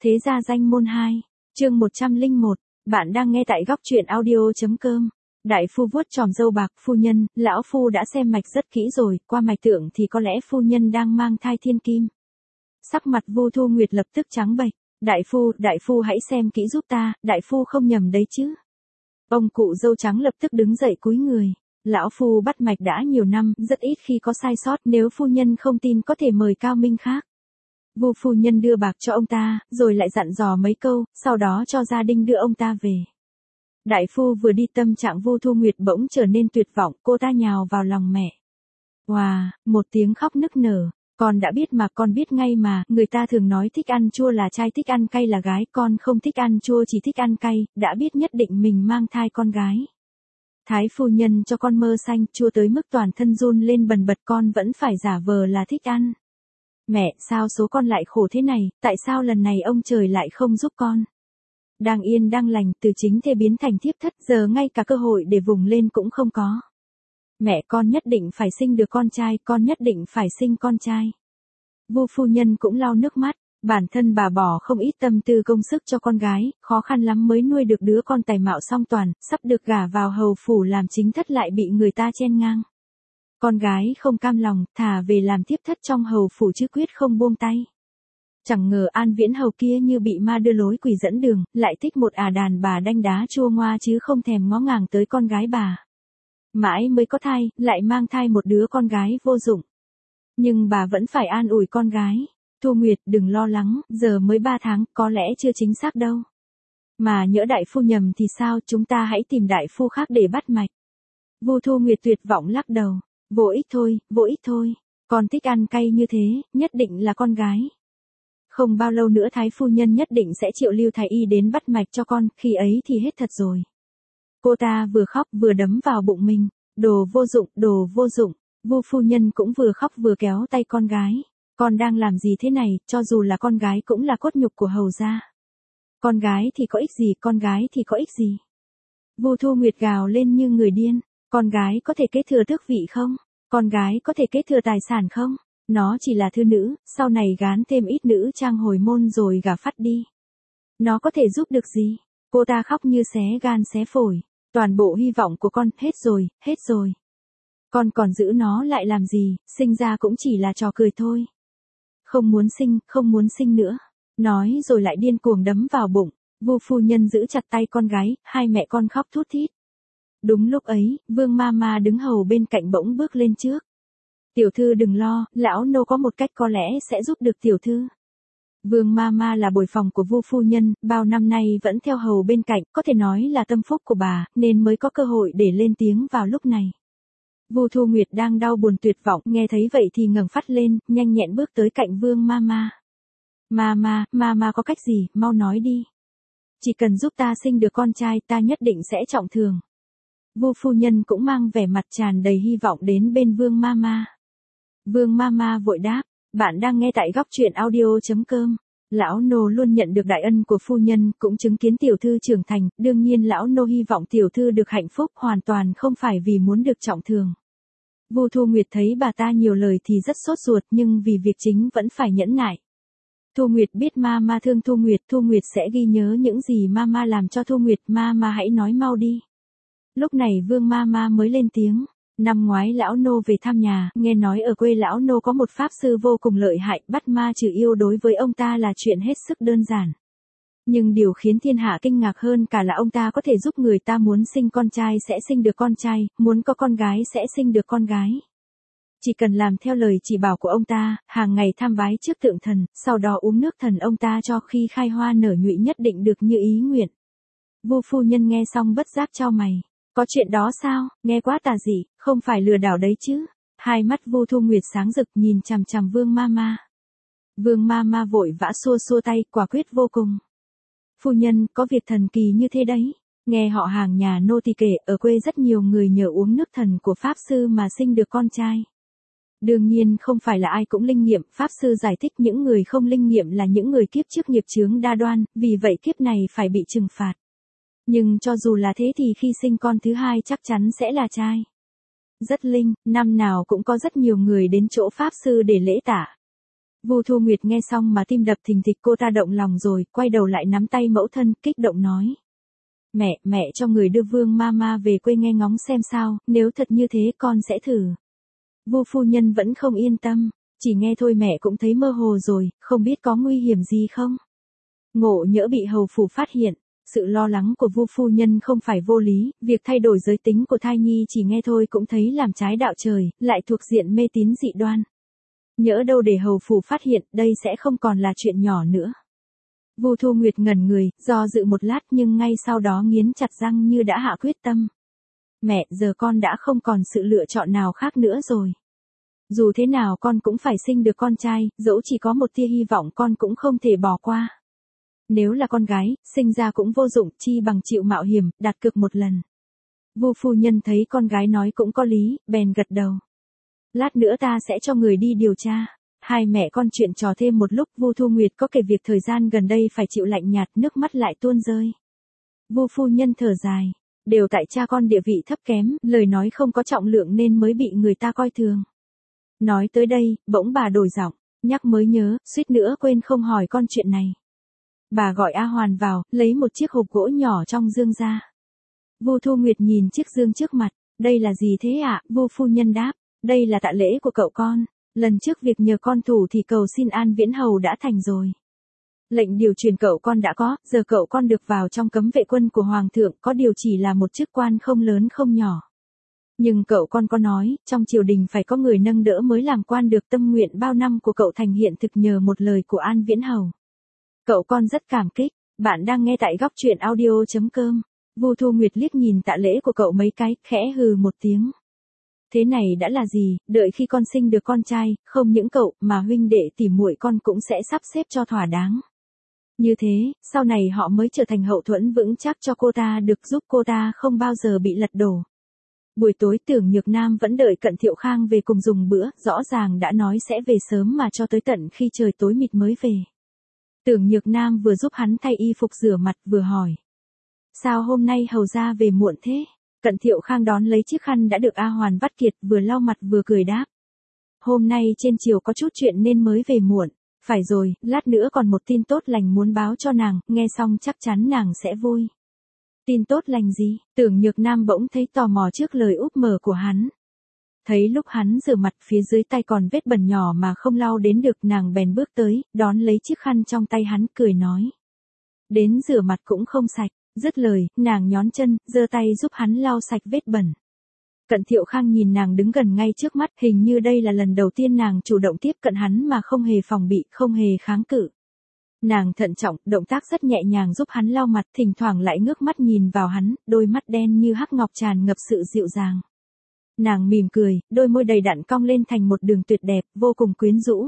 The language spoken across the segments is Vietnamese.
Thế gia danh môn 2, chương 101, bạn đang nghe tại góc truyện audio.com. Đại phu vuốt tròm râu bạc, phu nhân, lão phu đã xem mạch rất kỹ rồi, qua mạch tượng thì có lẽ phu nhân đang mang thai thiên kim. Sắc mặt Vu Thu Nguyệt lập tức trắng bệch. Đại phu hãy xem kỹ giúp ta, đại phu không nhầm đấy chứ. Ông cụ râu trắng lập tức đứng dậy cúi người. Lão phu bắt mạch đã nhiều năm, rất ít khi có sai sót, nếu phu nhân không tin có thể mời cao minh khác. Vu phu nhân đưa bạc cho ông ta, rồi lại dặn dò mấy câu, sau đó cho gia đình đưa ông ta về. Đại phu vừa đi tâm trạng Vu Thu Nguyệt bỗng trở nên tuyệt vọng, cô ta nhào vào lòng mẹ. Wow, một tiếng khóc nức nở. Con đã biết mà, con biết ngay mà, người ta thường nói thích ăn chua là trai, thích ăn cay là gái, con không thích ăn chua chỉ thích ăn cay, đã biết nhất định mình mang thai con gái. Thái phu nhân cho con mơ xanh, chua tới mức toàn thân run lên bần bật, con vẫn phải giả vờ là thích ăn. Mẹ, sao số con lại khổ thế này, tại sao lần này ông trời lại không giúp con? Đang yên đang lành, từ chính thê biến thành thiếp thất, giờ ngay cả cơ hội để vùng lên cũng không có. Mẹ, con nhất định phải sinh được con trai, con nhất định phải sinh con trai. Vu phu nhân cũng lau nước mắt, bản thân bà bỏ không ít tâm tư công sức cho con gái, khó khăn lắm mới nuôi được đứa con tài mạo song toàn, sắp được gả vào hầu phủ làm chính thất lại bị người ta chen ngang. Con gái không cam lòng, thả về làm tiếp thất trong hầu phủ chứ quyết không buông tay. Chẳng ngờ An Viễn hầu kia như bị ma đưa lối quỷ dẫn đường, lại thích một đàn bà đanh đá chua ngoa chứ không thèm ngó ngàng tới con gái bà. Mãi mới có thai, lại mang thai một đứa con gái vô dụng. Nhưng bà vẫn phải an ủi con gái. Thu Nguyệt, đừng lo lắng, giờ mới 3 tháng, có lẽ chưa chính xác đâu. Mà nhỡ đại phu nhầm thì sao, chúng ta hãy tìm đại phu khác để bắt mạch. Vu Thu Nguyệt tuyệt vọng lắc đầu. Vô ích thôi, con thích ăn cay như thế, nhất định là con gái. Không bao lâu nữa thái phu nhân nhất định sẽ triệu Lưu thái y đến bắt mạch cho con, khi ấy thì hết thật rồi. Cô ta vừa khóc vừa đấm vào bụng mình, đồ vô dụng, Vu phu nhân cũng vừa khóc vừa kéo tay con gái. Con đang làm gì thế này, cho dù là con gái cũng là cốt nhục của hầu gia. Con gái thì có ích gì? Vu Thu Nguyệt gào lên như người điên. Con gái có thể kế thừa tước vị không? Con gái có thể kế thừa tài sản không? Nó chỉ là thư nữ, sau này gán thêm ít nữ trang hồi môn rồi gả phát đi. Nó có thể giúp được gì? Cô ta khóc như xé gan xé phổi. Toàn bộ hy vọng của con, hết rồi. Con còn giữ nó lại làm gì, sinh ra cũng chỉ là trò cười thôi. Không muốn sinh nữa. Nói rồi lại điên cuồng đấm vào bụng. Vu phu nhân giữ chặt tay con gái, hai mẹ con khóc thút thít. Đúng lúc ấy, Vương Mama đứng hầu bên cạnh bỗng bước lên trước. Tiểu thư đừng lo, lão nô có một cách có lẽ sẽ giúp được tiểu thư. Vương Mama là bồi phòng của Vu phu nhân, bao năm nay vẫn theo hầu bên cạnh, có thể nói là tâm phúc của bà, nên mới có cơ hội để lên tiếng vào lúc này. Vu Thu Nguyệt đang đau buồn tuyệt vọng, nghe thấy vậy thì ngẩng phát lên, nhanh nhẹn bước tới cạnh Vương Mama. Mama có cách gì, mau nói đi. Chỉ cần giúp ta sinh được con trai, ta nhất định sẽ trọng thưởng. Vu phu nhân cũng mang vẻ mặt tràn đầy hy vọng đến bên Vương Mama. Vương Mama vội đáp, bạn đang nghe tại góc truyện audio.com. Lão nô luôn nhận được đại ân của phu nhân, cũng chứng kiến tiểu thư trưởng thành, đương nhiên lão nô hy vọng tiểu thư được hạnh phúc, hoàn toàn không phải vì muốn được trọng thưởng. Vu Thu Nguyệt thấy bà ta nhiều lời thì rất sốt ruột, nhưng vì việc chính vẫn phải nhẫn nại. Thu Nguyệt biết Mama thương Thu Nguyệt sẽ ghi nhớ những gì Mama làm cho Thu Nguyệt, Mama hãy nói mau đi. Lúc này Vương Mama mới lên tiếng. Năm ngoái lão nô về thăm nhà, nghe nói ở quê lão nô có một pháp sư vô cùng lợi hại, bắt ma trừ yêu đối với ông ta là chuyện hết sức đơn giản. Nhưng điều khiến thiên hạ kinh ngạc hơn cả là ông ta có thể giúp người ta muốn sinh con trai sẽ sinh được con trai, muốn có con gái sẽ sinh được con gái. Chỉ cần làm theo lời chỉ bảo của ông ta, hàng ngày tham bái trước tượng thần, sau đó uống nước thần ông ta cho khi khai hoa nở nhụy nhất định được như ý nguyện. Vu phu nhân nghe xong bất giác chau mày. Có chuyện đó sao, nghe quá tà dị, không phải lừa đảo đấy chứ. Hai mắt Vu Thu Nguyệt sáng rực nhìn chằm chằm Vương Mama. Vương Mama vội vã xua tay, quả quyết vô cùng. Phu nhân, có việc thần kỳ như thế đấy. Nghe họ hàng nhà nô tỳ kể, ở quê rất nhiều người nhờ uống nước thần của pháp sư mà sinh được con trai. Đương nhiên không phải là ai cũng linh nghiệm, pháp sư giải thích những người không linh nghiệm là những người kiếp trước nghiệp chướng đa đoan, vì vậy kiếp này phải bị trừng phạt. Nhưng cho dù là thế thì khi sinh con thứ hai chắc chắn sẽ là trai. Rất linh, năm nào cũng có rất nhiều người đến chỗ pháp sư để lễ tạ. Vu Thu Nguyệt nghe xong mà tim đập thình thịch, cô ta động lòng rồi, quay đầu lại nắm tay mẫu thân, kích động nói. Mẹ cho người đưa Vương Mama về quê nghe ngóng xem sao, nếu thật như thế con sẽ thử. Vu phu nhân vẫn không yên tâm, chỉ nghe thôi mẹ cũng thấy mơ hồ rồi, không biết có nguy hiểm gì không. Ngộ nhỡ bị hầu phủ phát hiện. Sự lo lắng của Vu phu nhân không phải vô lý, việc thay đổi giới tính của thai nhi chỉ nghe thôi cũng thấy làm trái đạo trời, lại thuộc diện mê tín dị đoan. Nhỡ đâu để hầu phủ phát hiện, đây sẽ không còn là chuyện nhỏ nữa. Vu Thu Nguyệt ngẩn người, do dự một lát nhưng ngay sau đó nghiến chặt răng như đã hạ quyết tâm. Mẹ, giờ con đã không còn sự lựa chọn nào khác nữa rồi. Dù thế nào con cũng phải sinh được con trai, dẫu chỉ có một tia hy vọng con cũng không thể bỏ qua. Nếu là con gái, sinh ra cũng vô dụng, chi bằng chịu mạo hiểm, đặt cược một lần. Vu phu nhân thấy con gái nói cũng có lý, bèn gật đầu. Lát nữa ta sẽ cho người đi điều tra. Hai mẹ con chuyện trò thêm một lúc, Vu Thu Nguyệt có kể việc thời gian gần đây phải chịu lạnh nhạt, nước mắt lại tuôn rơi. Vu phu nhân thở dài, đều tại cha con địa vị thấp kém, lời nói không có trọng lượng nên mới bị người ta coi thường. Nói tới đây, bỗng bà đổi giọng, nhắc mới nhớ, suýt nữa quên không hỏi con chuyện này. Bà gọi A Hoàn vào, lấy một chiếc hộp gỗ nhỏ trong dương ra. Vu Thu Nguyệt nhìn chiếc dương trước mặt, đây là gì thế ạ? Vu phu nhân đáp, đây là tạ lễ của cậu con. Lần trước việc nhờ con thủ thì cầu xin An Viễn Hầu đã thành rồi. Lệnh điều truyền cậu con đã có, giờ cậu con được vào trong cấm vệ quân của Hoàng thượng, có điều chỉ là một chức quan không lớn không nhỏ. Nhưng cậu con có nói, trong triều đình phải có người nâng đỡ mới làm quan được, tâm nguyện bao năm của cậu thành hiện thực nhờ một lời của An Viễn Hầu. Cậu con rất cảm kích. Bạn đang nghe tại góc truyện audio.com. Vu Thu Nguyệt liếc nhìn tạ lễ của cậu mấy cái, khẽ hừ một tiếng. Thế này đã là gì, đợi khi con sinh được con trai, không những cậu mà huynh đệ tỉ muội con cũng sẽ sắp xếp cho thỏa đáng. Như thế, sau này họ mới trở thành hậu thuẫn vững chắc cho cô ta, được giúp cô ta không bao giờ bị lật đổ. Buổi tối Tưởng Nhược Nam vẫn đợi Cận Thiệu Khang về cùng dùng bữa, rõ ràng đã nói sẽ về sớm mà cho tới tận khi trời tối mịt mới về. Tưởng Nhược Nam vừa giúp hắn thay y phục rửa mặt vừa hỏi. Sao hôm nay hầu ra về muộn thế? Cận Thiệu Khang đón lấy chiếc khăn đã được A Hoàn vắt kiệt, vừa lau mặt vừa cười đáp. Hôm nay trên chiều có chút chuyện nên mới về muộn. Phải rồi, lát nữa còn một tin tốt lành muốn báo cho nàng, nghe xong chắc chắn nàng sẽ vui. Tin tốt lành gì? Tưởng Nhược Nam bỗng thấy tò mò trước lời úp mở của hắn. Thấy lúc hắn rửa mặt phía dưới tay còn vết bẩn nhỏ mà không lau đến được, nàng bèn bước tới, đón lấy chiếc khăn trong tay hắn, cười nói. Đến rửa mặt cũng không sạch. Dứt lời, nàng nhón chân, giơ tay giúp hắn lau sạch vết bẩn. Cận Thiệu Khang nhìn nàng đứng gần ngay trước mắt, hình như đây là lần đầu tiên nàng chủ động tiếp cận hắn mà không hề phòng bị, không hề kháng cự. Nàng thận trọng, động tác rất nhẹ nhàng giúp hắn lau mặt, thỉnh thoảng lại ngước mắt nhìn vào hắn, đôi mắt đen như hắc ngọc tràn ngập sự dịu dàng. Nàng mỉm cười, đôi môi đầy đặn cong lên thành một đường tuyệt đẹp, vô cùng quyến rũ.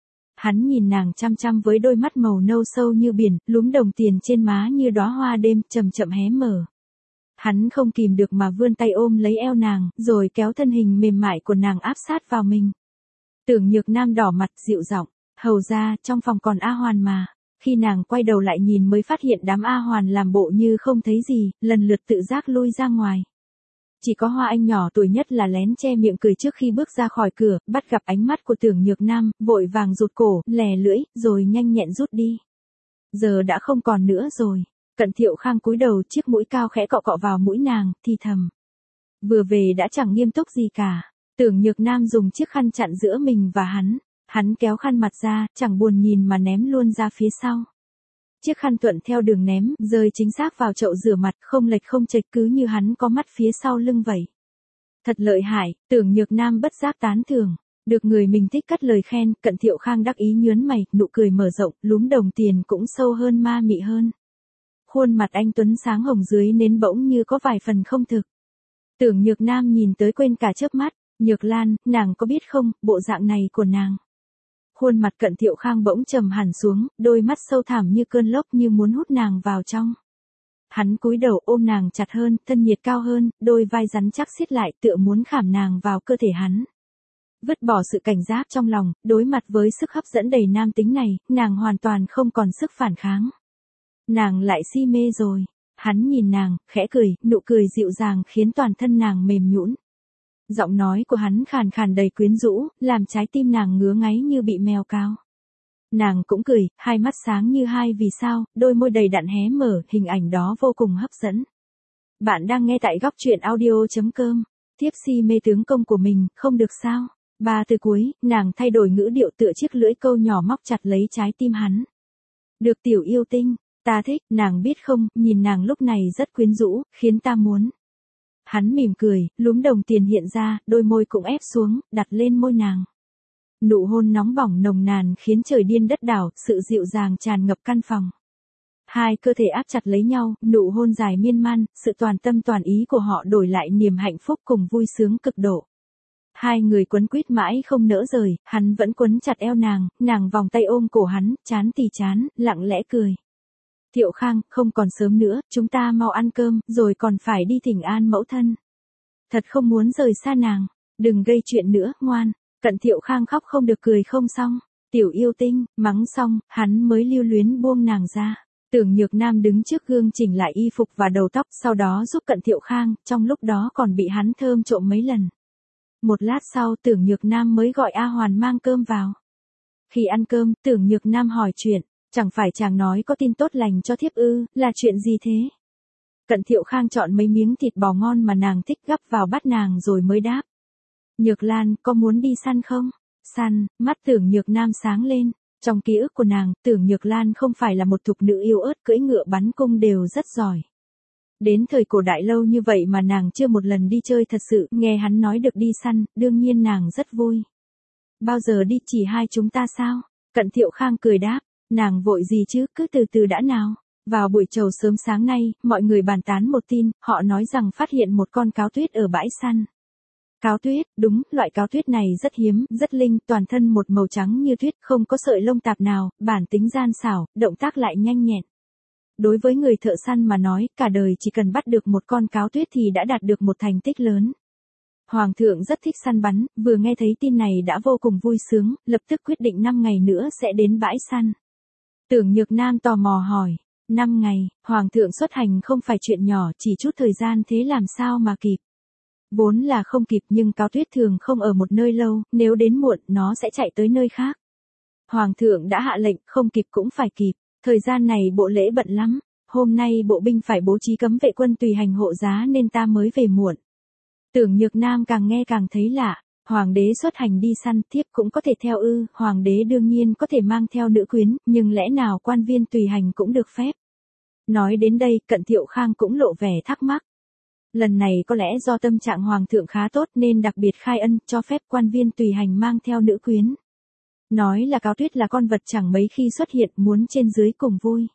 Hắn nhìn nàng chăm chăm với đôi mắt màu nâu sâu như biển, lúm đồng tiền trên má như đóa hoa đêm, chậm chậm hé mở. Hắn không kìm được mà vươn tay ôm lấy eo nàng, rồi kéo thân hình mềm mại của nàng áp sát vào mình. Tưởng Nhược Nam đỏ mặt, dịu giọng, hầu ra, trong phòng còn A Hoàn mà. Khi nàng quay đầu lại nhìn mới phát hiện đám A Hoàn làm bộ như không thấy gì, lần lượt tự giác lui ra ngoài. Chỉ có Hoa Anh nhỏ tuổi nhất là lén che miệng cười trước khi bước ra khỏi cửa, bắt gặp ánh mắt của Tưởng Nhược Nam, vội vàng rụt cổ, lè lưỡi, rồi nhanh nhẹn rút đi. Giờ đã không còn nữa rồi. Cận Thiệu Khang cúi đầu, chiếc mũi cao khẽ cọ cọ vào mũi nàng, thì thầm. Vừa về đã chẳng nghiêm túc gì cả. Tưởng Nhược Nam dùng chiếc khăn chặn giữa mình và hắn. Hắn kéo khăn mặt ra, chẳng buồn nhìn mà ném luôn ra phía sau. Chiếc khăn thuận theo đường ném, rơi chính xác vào chậu rửa mặt, không lệch không chệch, cứ như hắn có mắt phía sau lưng vậy. Thật lợi hại, Tưởng Nhược Nam bất giác tán thưởng. Được người mình thích cất lời khen, Cận Thiệu Khang đắc ý nhướn mày, nụ cười mở rộng, lúm đồng tiền cũng sâu hơn, ma mị hơn. Khuôn mặt anh tuấn sáng hồng dưới nến bỗng như có vài phần không thực. Tưởng Nhược Nam nhìn tới quên cả chớp mắt. Nhược Lan, nàng có biết không, bộ dạng này của nàng. Khuôn mặt Cận Thiệu Khang bỗng trầm hẳn xuống, đôi mắt sâu thẳm như cơn lốc, như muốn hút nàng vào trong. Hắn cúi đầu ôm nàng chặt hơn, thân nhiệt cao hơn, đôi vai rắn chắc siết lại, tựa muốn khảm nàng vào cơ thể hắn. Vứt bỏ sự cảnh giác trong lòng, đối mặt với sức hấp dẫn đầy nam tính này, nàng hoàn toàn không còn sức phản kháng. Nàng lại si mê rồi. Hắn nhìn nàng, khẽ cười, nụ cười dịu dàng khiến toàn thân nàng mềm nhũn. Giọng nói của hắn khàn khàn đầy quyến rũ, làm trái tim nàng ngứa ngáy như bị mèo cào. Nàng cũng cười, hai mắt sáng như hai vì sao, đôi môi đầy đặn hé mở, hình ảnh đó vô cùng hấp dẫn. Bạn đang nghe tại góc truyện audio.com. Tiếp si mê tướng công của mình, không được sao? Ba từ cuối, nàng thay đổi ngữ điệu tựa chiếc lưỡi câu nhỏ móc chặt lấy trái tim hắn. Được tiểu yêu tinh, ta thích, nàng biết không, nhìn nàng lúc này rất quyến rũ, khiến ta muốn. Hắn mỉm cười, lúm đồng tiền hiện ra, đôi môi cũng ép xuống, đặt lên môi nàng. Nụ hôn nóng bỏng nồng nàn khiến trời điên đất đảo, sự dịu dàng tràn ngập căn phòng. Hai cơ thể áp chặt lấy nhau, nụ hôn dài miên man, sự toàn tâm toàn ý của họ đổi lại niềm hạnh phúc cùng vui sướng cực độ. Hai người quấn quýt mãi không nỡ rời, hắn vẫn quấn chặt eo nàng vòng tay ôm cổ hắn, chán thì chán, lặng lẽ cười. Thiệu Khang, không còn sớm nữa, chúng ta mau ăn cơm, rồi còn phải đi thỉnh an mẫu thân. Thật không muốn rời xa nàng, đừng gây chuyện nữa, ngoan. Cận Thiệu Khang khóc không được cười không xong, tiểu yêu tinh, mắng xong, hắn mới lưu luyến buông nàng ra. Tưởng Nhược Nam đứng trước gương chỉnh lại y phục và đầu tóc, sau đó giúp Cận Thiệu Khang, trong lúc đó còn bị hắn thơm trộm mấy lần. Một lát sau Tưởng Nhược Nam mới gọi A Hoàn mang cơm vào. Khi ăn cơm, Tưởng Nhược Nam hỏi chuyện, chẳng phải chàng nói có tin tốt lành cho thiếp ư, là chuyện gì thế? Cận Thiệu Khang chọn mấy miếng thịt bò ngon mà nàng thích gắp vào bát nàng rồi mới đáp. Nhược Lan, có muốn đi săn không? Săn, mắt Tưởng Nhược Nam sáng lên. Trong ký ức của nàng, Tưởng Nhược Lan không phải là một thục nữ yếu ớt cưỡi ngựa bắn cung đều rất giỏi. Đến thời cổ đại lâu như vậy mà nàng chưa một lần đi chơi thật sự, nghe hắn nói được đi săn, đương nhiên nàng rất vui. Bao giờ đi, chỉ hai chúng ta sao? Cận Thiệu Khang cười đáp, nàng vội gì chứ, cứ từ từ đã nào. Vào buổi trầu sớm sáng nay, mọi người bàn tán một tin, họ nói rằng phát hiện một con cáo tuyết ở bãi săn. Cáo tuyết, đúng, loại cáo tuyết này rất hiếm, rất linh, toàn thân một màu trắng như tuyết, không có sợi lông tạp nào, bản tính gian xảo, động tác lại nhanh nhẹn. Đối với người thợ săn mà nói, cả đời chỉ cần bắt được một con cáo tuyết thì đã đạt được một thành tích lớn. Hoàng thượng rất thích săn bắn, vừa nghe thấy tin này đã vô cùng vui sướng, lập tức quyết định 5 ngày nữa sẽ đến bãi săn. Tưởng Nhược Nam tò mò hỏi, 5 ngày, Hoàng thượng xuất hành không phải chuyện nhỏ, chỉ chút thời gian thế làm sao mà kịp. Vốn là không kịp nhưng cáo tuyết thường không ở một nơi lâu, nếu đến muộn nó sẽ chạy tới nơi khác. Hoàng thượng đã hạ lệnh, không kịp cũng phải kịp, thời gian này bộ lễ bận lắm, hôm nay bộ binh phải bố trí cấm vệ quân tùy hành hộ giá nên ta mới về muộn. Tưởng Nhược Nam càng nghe càng thấy lạ, hoàng đế xuất hành đi săn thiếp cũng có thể theo ư, hoàng đế đương nhiên có thể mang theo nữ quyến, nhưng lẽ nào quan viên tùy hành cũng được phép. Nói đến đây, Cận Thiệu Khang cũng lộ vẻ thắc mắc. Lần này có lẽ do tâm trạng hoàng thượng khá tốt nên đặc biệt khai ân cho phép quan viên tùy hành mang theo nữ quyến. Nói là cáo tuyết là con vật chẳng mấy khi xuất hiện, muốn trên dưới cùng vui.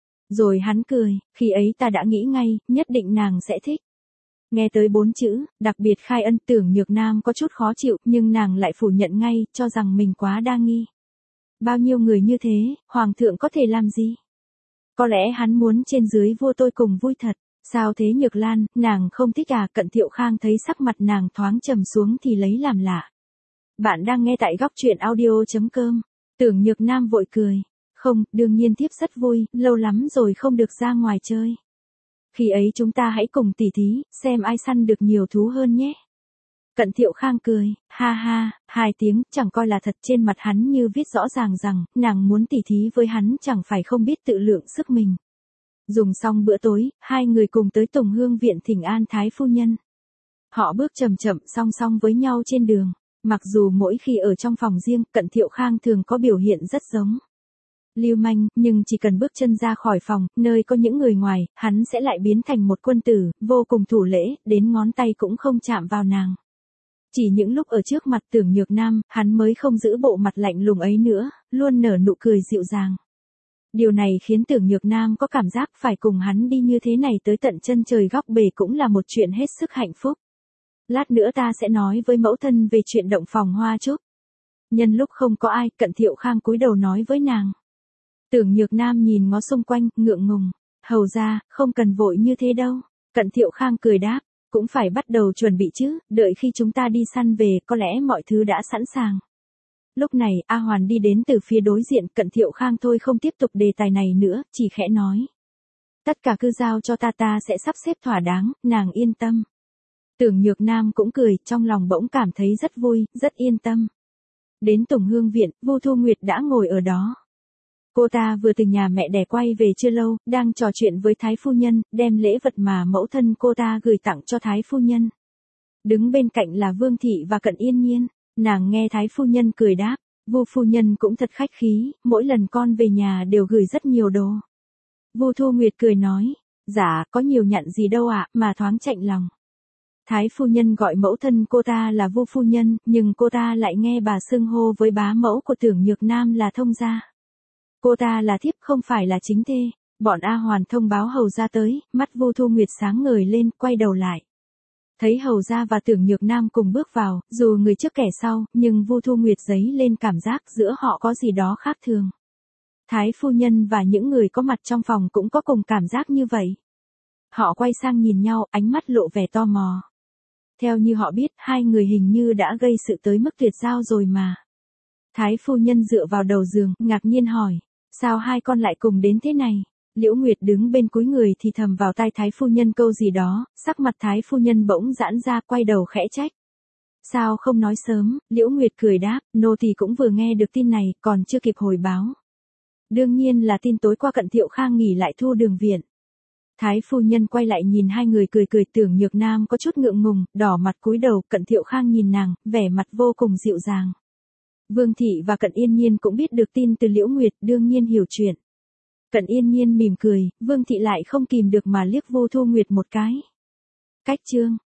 Rồi hắn cười, khi ấy ta đã nghĩ ngay, nhất định nàng sẽ thích. Nghe tới 4 chữ, đặc biệt khai ân, Tưởng Nhược Nam có chút khó chịu, nhưng nàng lại phủ nhận ngay, cho rằng mình quá đa nghi. Bao nhiêu người như thế, hoàng thượng có thể làm gì? Có lẽ hắn muốn trên dưới vua tôi cùng vui thật. Sao thế Nhược Lan, nàng không thích à? Cận Thiệu Khang thấy sắc mặt nàng thoáng trầm xuống thì lấy làm lạ. Bạn đang nghe tại góc truyện audio.com. Tưởng Nhược Nam vội cười. Không, đương nhiên thiếp rất vui, lâu lắm rồi không được ra ngoài chơi. Khi ấy chúng ta hãy cùng tỉ thí, xem ai săn được nhiều thú hơn nhé. Cận Thiệu Khang cười, ha ha, 2 tiếng, chẳng coi là thật, trên mặt hắn như viết rõ ràng rằng, nàng muốn tỉ thí với hắn chẳng phải không biết tự lượng sức mình. Dùng xong bữa tối, hai người cùng tới Tùng Hương viện thỉnh an Thái phu nhân. Họ bước chậm chậm song song với nhau trên đường, mặc dù mỗi khi ở trong phòng riêng, Cận Thiệu Khang thường có biểu hiện rất giống lưu manh, nhưng chỉ cần bước chân ra khỏi phòng, nơi có những người ngoài, hắn sẽ lại biến thành một quân tử, vô cùng thủ lễ, đến ngón tay cũng không chạm vào nàng. Chỉ những lúc ở trước mặt Tưởng Nhược Nam, hắn mới không giữ bộ mặt lạnh lùng ấy nữa, luôn nở nụ cười dịu dàng. Điều này khiến Tưởng Nhược Nam có cảm giác phải cùng hắn đi như thế này tới tận chân trời góc bể cũng là một chuyện hết sức hạnh phúc. Lát nữa ta sẽ nói với mẫu thân về chuyện động phòng hoa trúc. Nhân lúc không có ai, Cận Thiệu Khang cúi đầu nói với nàng. Tưởng Nhược Nam nhìn ngó xung quanh, ngượng ngùng. Hầu ra, không cần vội như thế đâu. Cận Thiệu Khang cười đáp, cũng phải bắt đầu chuẩn bị chứ, đợi khi chúng ta đi săn về, có lẽ mọi thứ đã sẵn sàng. Lúc này, A Hoàn đi đến từ phía đối diện, Cận Thiệu Khang thôi không tiếp tục đề tài này nữa, chỉ khẽ nói. Tất cả cứ giao cho ta sẽ sắp xếp thỏa đáng, nàng yên tâm. Tưởng Nhược Nam cũng cười, trong lòng bỗng cảm thấy rất vui, rất yên tâm. Đến Tùng Hương viện, Vu Thu Nguyệt đã ngồi ở đó. Cô ta vừa từ nhà mẹ đẻ quay về chưa lâu, đang trò chuyện với Thái phu nhân, đem lễ vật mà mẫu thân cô ta gửi tặng cho Thái phu nhân. Đứng bên cạnh là Vương Thị và Cận Yên Nhiên, nàng nghe Thái phu nhân cười đáp, Vu phu nhân cũng thật khách khí, mỗi lần con về nhà đều gửi rất nhiều đồ. Vu Thu Nguyệt cười nói, dạ, có nhiều nhận gì đâu ạ, mà thoáng chạnh lòng. Thái phu nhân gọi mẫu thân cô ta là Vu phu nhân, nhưng cô ta lại nghe bà xưng hô với bá mẫu của Tưởng Nhược Nam là thông gia. Cô ta là thiếp không phải là chính thê. Bọn A Hoàn thông báo hầu gia tới, mắt Vu Thu Nguyệt sáng ngời lên, quay đầu lại. Thấy hầu gia và Tưởng Nhược Nam cùng bước vào, dù người trước kẻ sau, nhưng Vu Thu Nguyệt dấy lên cảm giác giữa họ có gì đó khác thường. Thái phu nhân và những người có mặt trong phòng cũng có cùng cảm giác như vậy. Họ quay sang nhìn nhau, ánh mắt lộ vẻ tò mò. Theo như họ biết, hai người hình như đã gây sự tới mức tuyệt giao rồi mà. Thái phu nhân dựa vào đầu giường, ngạc nhiên hỏi, sao hai con lại cùng đến thế này? Liễu Nguyệt đứng bên cúi người thì thầm vào tai Thái phu nhân câu gì đó, sắc mặt Thái phu nhân bỗng giãn ra, quay đầu khẽ trách. Sao không nói sớm? Liễu Nguyệt cười đáp, nô tỳ cũng vừa nghe được tin này, còn chưa kịp hồi báo. Đương nhiên là tin tối qua Cận Thiệu Khang nghỉ lại Thu Đường viện. Thái phu nhân quay lại nhìn hai người cười cười, Tưởng Nhược Nam có chút ngượng ngùng, đỏ mặt cúi đầu, Cận Thiệu Khang nhìn nàng, vẻ mặt vô cùng dịu dàng. Vương Thị và Cận Yên Nhiên cũng biết được tin từ Liễu Nguyệt, đương nhiên hiểu chuyện. Cận Yên Nhiên mỉm cười, Vương Thị lại không kìm được mà liếc Vu Thu Nguyệt một cái. Cách chương